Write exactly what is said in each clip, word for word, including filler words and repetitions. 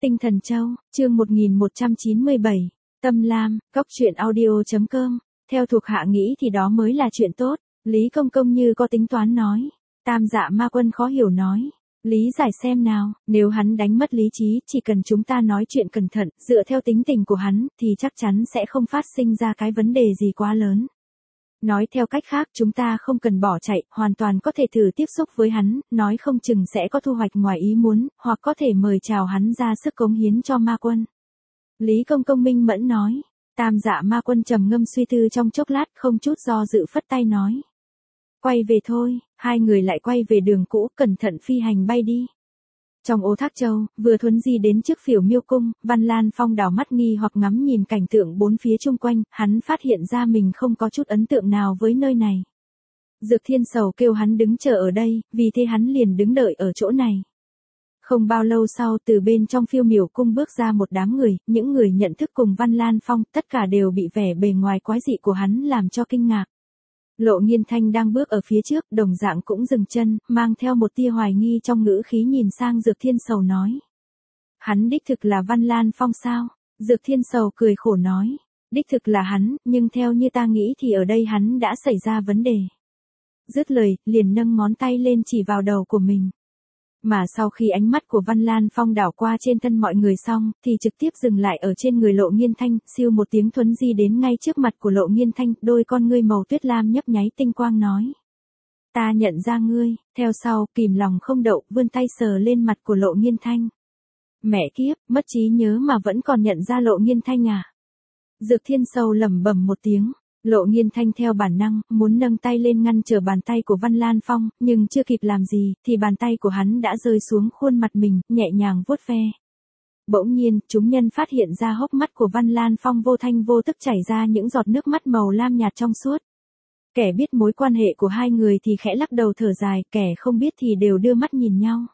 Tinh Thần Châu, chương một nghìn một trăm chín mươi bảy, Tâm Lam, cốc truyện audio chấm com, theo thuộc hạ nghĩ thì đó mới là chuyện tốt, Lý Công Công như có tính toán nói. Tam Dạ Ma Quân khó hiểu nói, lý giải xem nào, nếu hắn đánh mất lý trí, chỉ cần chúng ta nói chuyện cẩn thận, dựa theo tính tình của hắn, thì chắc chắn sẽ không phát sinh ra cái vấn đề gì quá lớn. Nói theo cách khác, chúng ta không cần bỏ chạy, hoàn toàn có thể thử tiếp xúc với hắn, nói không chừng sẽ có thu hoạch ngoài ý muốn, hoặc có thể mời chào hắn ra sức cống hiến cho Ma Quân. Lý Công Công minh mẫn nói. Tam Dạ Ma Quân trầm ngâm suy tư trong chốc lát, không chút do dự phất tay nói. Quay về thôi, hai người lại quay về đường cũ, cẩn thận phi hành bay đi. Trong Ô Thác Châu, vừa thuấn di đến trước Phiểu Miêu Cung, Văn Lan Phong đảo mắt nghi hoặc ngắm nhìn cảnh tượng bốn phía chung quanh, hắn phát hiện ra mình không có chút ấn tượng nào với nơi này. Dược Thiên Sầu kêu hắn đứng chờ ở đây, vì thế hắn liền đứng đợi ở chỗ này. Không bao lâu sau, từ bên trong Phiêu Miểu Cung bước ra một đám người, những người nhận thức cùng Văn Lan Phong, tất cả đều bị vẻ bề ngoài quái dị của hắn làm cho kinh ngạc. Lộ Nghiên Thanh đang bước ở phía trước, đồng dạng cũng dừng chân, mang theo một tia hoài nghi trong ngữ khí nhìn sang Dược Thiên Sầu nói. Hắn đích thực là Văn Lan Phong sao? Dược Thiên Sầu cười khổ nói. Đích thực là hắn, nhưng theo như ta nghĩ thì ở đây hắn đã xảy ra vấn đề. Dứt lời, liền nâng ngón tay lên chỉ vào đầu của mình. Mà sau khi ánh mắt của Văn Lan Phong đảo qua trên thân mọi người xong, thì trực tiếp dừng lại ở trên người Lộ Nghiên Thanh, siêu một tiếng thuấn di đến ngay trước mặt của Lộ Nghiên Thanh, đôi con ngươi màu tuyết lam nhấp nháy tinh quang nói. Ta nhận ra ngươi, theo sau, kìm lòng không đậu, vươn tay sờ lên mặt của Lộ Nghiên Thanh. Mẹ kiếp, mất trí nhớ mà vẫn còn nhận ra Lộ Nghiên Thanh à? Dược Thiên Sầu lẩm bẩm một tiếng. Lộ Nghiên Thanh theo bản năng, muốn nâng tay lên ngăn trở bàn tay của Văn Lan Phong, nhưng chưa kịp làm gì, thì bàn tay của hắn đã rơi xuống khuôn mặt mình, nhẹ nhàng vuốt ve. Bỗng nhiên, chúng nhân phát hiện ra hốc mắt của Văn Lan Phong vô thanh vô tức chảy ra những giọt nước mắt màu lam nhạt trong suốt. Kẻ biết mối quan hệ của hai người thì khẽ lắc đầu thở dài, kẻ không biết thì đều đưa mắt nhìn nhau.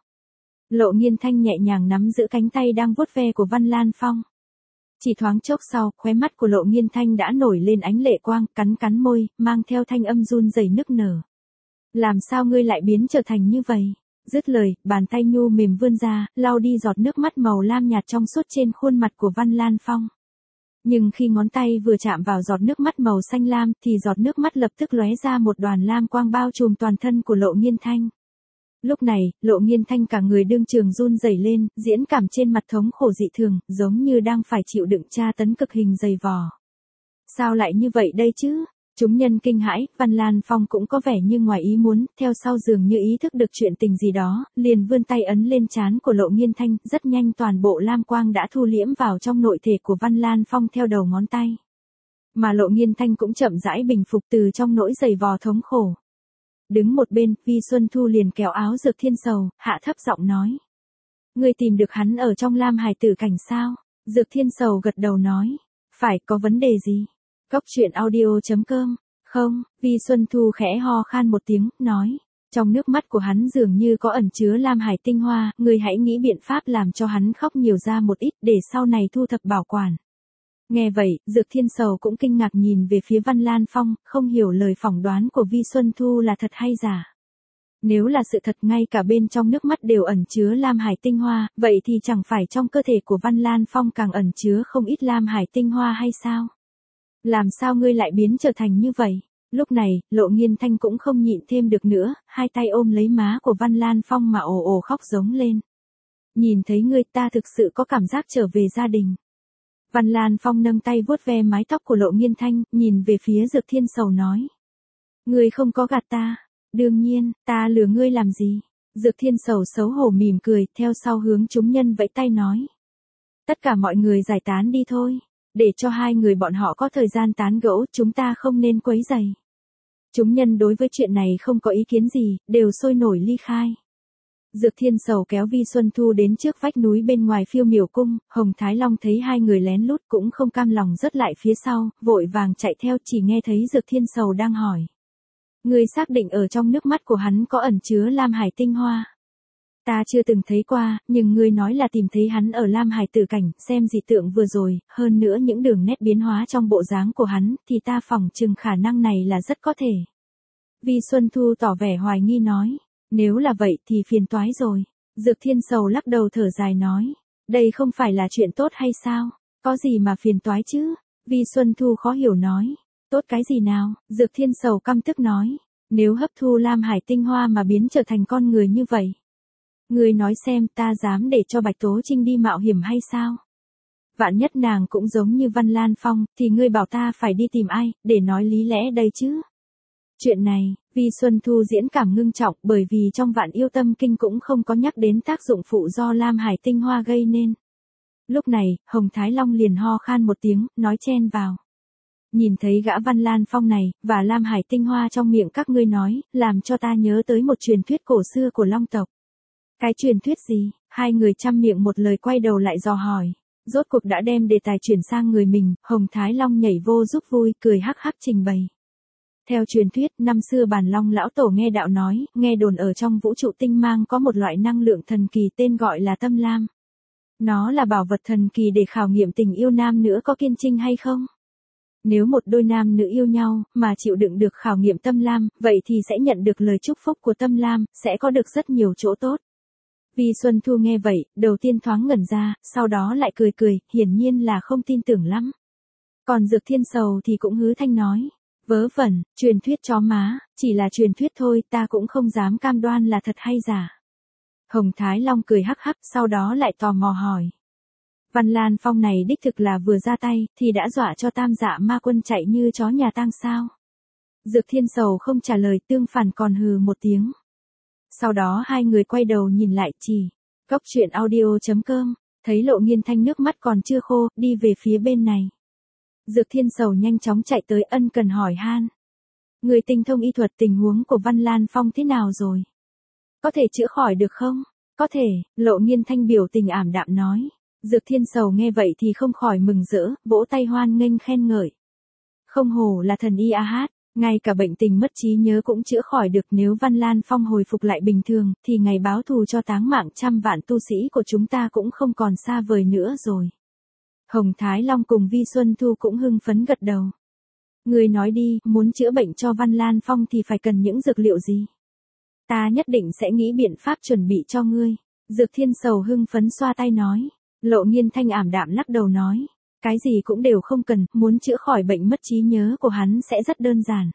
Lộ Nghiên Thanh nhẹ nhàng nắm giữ cánh tay đang vuốt ve của Văn Lan Phong. Chỉ thoáng chốc sau, khóe mắt của Lộ Nghiên Thanh đã nổi lên ánh lệ quang, cắn cắn môi, mang theo thanh âm run rẩy nức nở. Làm sao ngươi lại biến trở thành như vậy? Dứt lời, bàn tay nhu mềm vươn ra, lau đi giọt nước mắt màu lam nhạt trong suốt trên khuôn mặt của Văn Lan Phong. Nhưng khi ngón tay vừa chạm vào giọt nước mắt màu xanh lam, thì giọt nước mắt lập tức lóe ra một đoàn lam quang bao trùm toàn thân của Lộ Nghiên Thanh. Lúc này, Lộ Nghiên Thanh cả người đương trường run rẩy lên, diễn cảm trên mặt thống khổ dị thường, giống như đang phải chịu đựng tra tấn cực hình dày vò. Sao lại như vậy đây chứ? Chúng nhân kinh hãi, Văn Lan Phong cũng có vẻ như ngoài ý muốn, theo sau dường như ý thức được chuyện tình gì đó, liền vươn tay ấn lên trán của Lộ Nghiên Thanh, rất nhanh toàn bộ lam quang đã thu liễm vào trong nội thể của Văn Lan Phong theo đầu ngón tay. Mà Lộ Nghiên Thanh cũng chậm rãi bình phục từ trong nỗi dày vò thống khổ. Đứng một bên, Vi Xuân Thu liền kéo áo Dược Thiên Sầu, hạ thấp giọng nói. Ngươi tìm được hắn ở trong Lam Hải Tử Cảnh sao? Dược Thiên Sầu gật đầu nói. Phải, có vấn đề gì? Cốc truyện audio chấm com. Không, Vi Xuân Thu khẽ ho khan một tiếng, nói. Trong nước mắt của hắn dường như có ẩn chứa Lam Hải tinh hoa, ngươi hãy nghĩ biện pháp làm cho hắn khóc nhiều ra một ít để sau này thu thập bảo quản. Nghe vậy, Dược Thiên Sầu cũng kinh ngạc nhìn về phía Văn Lan Phong, không hiểu lời phỏng đoán của Vi Xuân Thu là thật hay giả. Nếu là sự thật ngay cả bên trong nước mắt đều ẩn chứa Lam Hải tinh hoa, vậy thì chẳng phải trong cơ thể của Văn Lan Phong càng ẩn chứa không ít Lam Hải tinh hoa hay sao? Làm sao ngươi lại biến trở thành như vậy? Lúc này, Lộ Nghiên Thanh cũng không nhịn thêm được nữa, hai tay ôm lấy má của Văn Lan Phong mà ồ ồ khóc giống lên. Nhìn thấy ngươi ta thực sự có cảm giác trở về gia đình. Văn Lan Phong nâng tay vuốt ve mái tóc của Lộ Nghiên Thanh, nhìn về phía Dược Thiên Sầu nói. Ngươi không có gạt ta. Đương nhiên, ta lừa ngươi làm gì? Dược Thiên Sầu xấu hổ mỉm cười, theo sau hướng chúng nhân vẫy tay nói. Tất cả mọi người giải tán đi thôi. Để cho hai người bọn họ có thời gian tán gẫu, chúng ta không nên quấy rầy. Chúng nhân đối với chuyện này không có ý kiến gì, đều sôi nổi ly khai. Dược Thiên Sầu kéo Vi Xuân Thu đến trước vách núi bên ngoài Phiêu Miểu Cung, Hồng Thái Long thấy hai người lén lút cũng không cam lòng rớt lại phía sau, vội vàng chạy theo, chỉ nghe thấy Dược Thiên Sầu đang hỏi. Ngươi xác định ở trong nước mắt của hắn có ẩn chứa Lam Hải tinh hoa. Ta chưa từng thấy qua, nhưng ngươi nói là tìm thấy hắn ở Lam Hải Tử Cảnh, xem dị tượng vừa rồi, hơn nữa những đường nét biến hóa trong bộ dáng của hắn, thì ta phỏng chừng khả năng này là rất có thể. Vi Xuân Thu tỏ vẻ hoài nghi nói. Nếu là vậy thì phiền toái rồi. Dược Thiên Sầu lắc đầu thở dài nói. Đây không phải là chuyện tốt hay sao? Có gì mà phiền toái chứ? Vi Xuân Thu khó hiểu nói. Tốt cái gì nào? Dược Thiên Sầu căm tức nói. Nếu hấp thu Lam Hải tinh hoa mà biến trở thành con người như vậy. Ngươi nói xem ta dám để cho Bạch Tố Trinh đi mạo hiểm hay sao? Vạn nhất nàng cũng giống như Văn Lan Phong, thì ngươi bảo ta phải đi tìm ai, để nói lý lẽ đây chứ? Chuyện này, Vi Xuân Thu diễn cảm ngưng trọng bởi vì trong Vạn Yêu Tâm Kinh cũng không có nhắc đến tác dụng phụ do Lam Hải tinh hoa gây nên. Lúc này, Hồng Thái Long liền ho khan một tiếng, nói chen vào. Nhìn thấy gã Văn Lan Phong này, và Lam Hải tinh hoa trong miệng các ngươi nói, làm cho ta nhớ tới một truyền thuyết cổ xưa của Long tộc. Cái truyền thuyết gì? Hai người chăm miệng một lời quay đầu lại dò hỏi. Rốt cuộc đã đem đề tài chuyển sang người mình, Hồng Thái Long nhảy vô giúp vui, cười hắc hắc trình bày. Theo truyền thuyết, năm xưa Bàn Long lão tổ nghe đạo nói, nghe đồn ở trong vũ trụ tinh mang có một loại năng lượng thần kỳ tên gọi là tâm lam. Nó là bảo vật thần kỳ để khảo nghiệm tình yêu nam nữ có kiên trinh hay không. Nếu một đôi nam nữ yêu nhau, mà chịu đựng được khảo nghiệm tâm lam, vậy thì sẽ nhận được lời chúc phúc của tâm lam, sẽ có được rất nhiều chỗ tốt. Vi Xuân Thu nghe vậy, đầu tiên thoáng ngẩn ra, sau đó lại cười cười, hiển nhiên là không tin tưởng lắm. Còn Dược Thiên Sầu thì cũng hứ thanh nói. Vớ vẩn, truyền thuyết chó má, chỉ là truyền thuyết thôi, ta cũng không dám cam đoan là thật hay giả. Hồng Thái Long cười hắc hắc, sau đó lại tò mò hỏi. Văn Lan Phong này đích thực là vừa ra tay, thì đã dọa cho Tam Dạ Ma Quân chạy như chó nhà tang sao? Dược Thiên Sầu không trả lời, tương phản còn hừ một tiếng. Sau đó hai người quay đầu nhìn lại chỉ. Góc truyện audio chấm com, thấy Lộ Nghiên Thanh nước mắt còn chưa khô, đi về phía bên này. Dược Thiên Sầu nhanh chóng chạy tới ân cần hỏi han. Người tinh thông y thuật, tình huống của Văn Lan Phong thế nào rồi? Có thể chữa khỏi được không? Có thể, Lộ Nghiên Thanh biểu tình ảm đạm nói. Dược Thiên Sầu nghe vậy thì không khỏi mừng rỡ, vỗ tay hoan nghênh khen ngợi. Không hổ là thần y a hát, ngay cả bệnh tình mất trí nhớ cũng chữa khỏi được. Nếu Văn Lan Phong hồi phục lại bình thường, thì ngày báo thù cho táng mạng trăm vạn tu sĩ của chúng ta cũng không còn xa vời nữa rồi. Hồng Thái Long cùng Vi Xuân Thu cũng hưng phấn gật đầu. Người nói đi, muốn chữa bệnh cho Văn Lan Phong thì phải cần những dược liệu gì? Ta nhất định sẽ nghĩ biện pháp chuẩn bị cho ngươi. Dược Thiên Sầu hưng phấn xoa tay nói. Lộ Nghiên Thanh ảm đạm lắc đầu nói. Cái gì cũng đều không cần, muốn chữa khỏi bệnh mất trí nhớ của hắn sẽ rất đơn giản.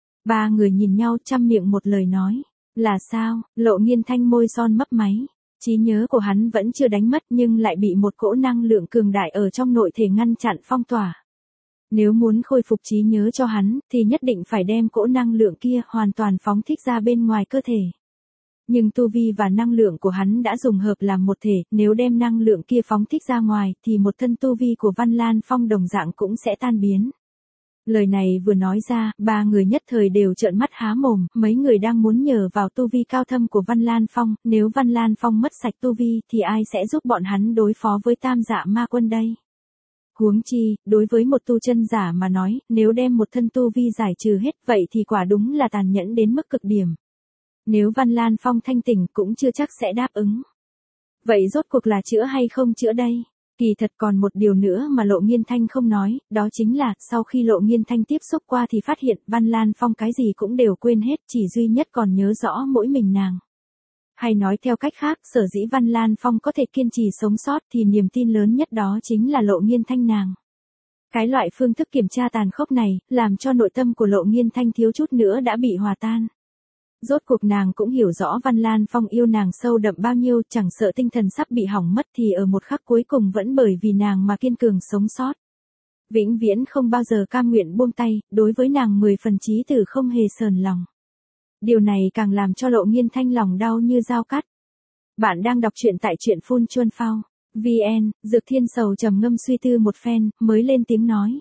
Ba người nhìn nhau chăm miệng một lời nói. Là sao? Lộ Nghiên Thanh môi son mấp máy. Trí nhớ của hắn vẫn chưa đánh mất nhưng lại bị một cỗ năng lượng cường đại ở trong nội thể ngăn chặn phong tỏa. Nếu muốn khôi phục trí nhớ cho hắn, thì nhất định phải đem cỗ năng lượng kia hoàn toàn phóng thích ra bên ngoài cơ thể. Nhưng tu vi và năng lượng của hắn đã dùng hợp làm một thể, nếu đem năng lượng kia phóng thích ra ngoài, thì một thân tu vi của Văn Lan Phong đồng dạng cũng sẽ tan biến. Lời này vừa nói ra, ba người nhất thời đều trợn mắt há mồm, mấy người đang muốn nhờ vào tu vi cao thâm của Văn Lan Phong, nếu Văn Lan Phong mất sạch tu vi thì ai sẽ giúp bọn hắn đối phó với Tam Dạ Ma Quân đây? Huống chi, đối với một tu chân giả mà nói, nếu đem một thân tu vi giải trừ hết vậy thì quả đúng là tàn nhẫn đến mức cực điểm. Nếu Văn Lan Phong thanh tỉnh cũng chưa chắc sẽ đáp ứng. Vậy rốt cuộc là chữa hay không chữa đây? Kỳ thật còn một điều nữa mà Lộ Nghiên Thanh không nói, đó chính là, sau khi Lộ Nghiên Thanh tiếp xúc qua thì phát hiện Văn Lan Phong cái gì cũng đều quên hết, chỉ duy nhất còn nhớ rõ mỗi mình nàng. Hay nói theo cách khác, sở dĩ Văn Lan Phong có thể kiên trì sống sót thì niềm tin lớn nhất đó chính là Lộ Nghiên Thanh nàng. Cái loại phương thức kiểm tra tàn khốc này, làm cho nội tâm của Lộ Nghiên Thanh thiếu chút nữa đã bị hòa tan. Rốt cuộc nàng cũng hiểu rõ Văn Lan Phong yêu nàng sâu đậm bao nhiêu, chẳng sợ tinh thần sắp bị hỏng mất thì ở một khắc cuối cùng vẫn bởi vì nàng mà kiên cường sống sót. Vĩnh viễn không bao giờ cam nguyện buông tay, đối với nàng mười phần chí tử không hề sờn lòng. Điều này càng làm cho Lộ Nghiên Thanh lòng đau như dao cắt. Bạn đang đọc truyện tại truyện phun chuân phao. vn, Dược Thiên Sầu trầm ngâm suy tư một phen, mới lên tiếng nói.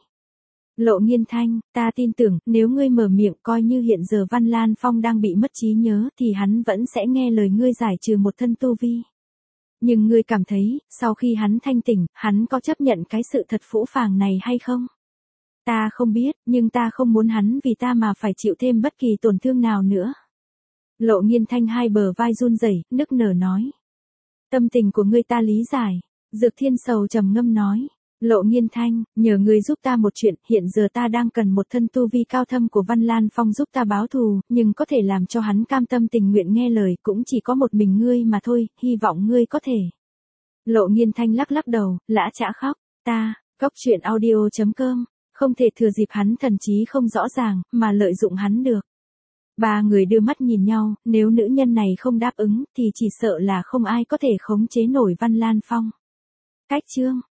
Lộ Nghiên Thanh, ta tin tưởng, nếu ngươi mở miệng coi như hiện giờ Văn Lan Phong đang bị mất trí nhớ thì hắn vẫn sẽ nghe lời ngươi giải trừ một thân tu vi. Nhưng ngươi cảm thấy, sau khi hắn thanh tỉnh, hắn có chấp nhận cái sự thật phũ phàng này hay không? Ta không biết, nhưng ta không muốn hắn vì ta mà phải chịu thêm bất kỳ tổn thương nào nữa. Lộ Nghiên Thanh hai bờ vai run rẩy, nức nở nói. Tâm tình của ngươi ta lý giải. Dược Thiên Sầu trầm ngâm nói. Lộ Nghiên Thanh, nhờ ngươi giúp ta một chuyện, hiện giờ ta đang cần một thân tu vi cao thâm của Văn Lan Phong giúp ta báo thù, nhưng có thể làm cho hắn cam tâm tình nguyện nghe lời cũng chỉ có một mình ngươi mà thôi, hy vọng ngươi có thể. Lộ Nghiên Thanh lắc lắc đầu, lã chã khóc. Ta, cóc truyện audio chấm com, không thể thừa dịp hắn thần trí không rõ ràng, mà lợi dụng hắn được. Ba người đưa mắt nhìn nhau, nếu nữ nhân này không đáp ứng, thì chỉ sợ là không ai có thể khống chế nổi Văn Lan Phong. Cách chương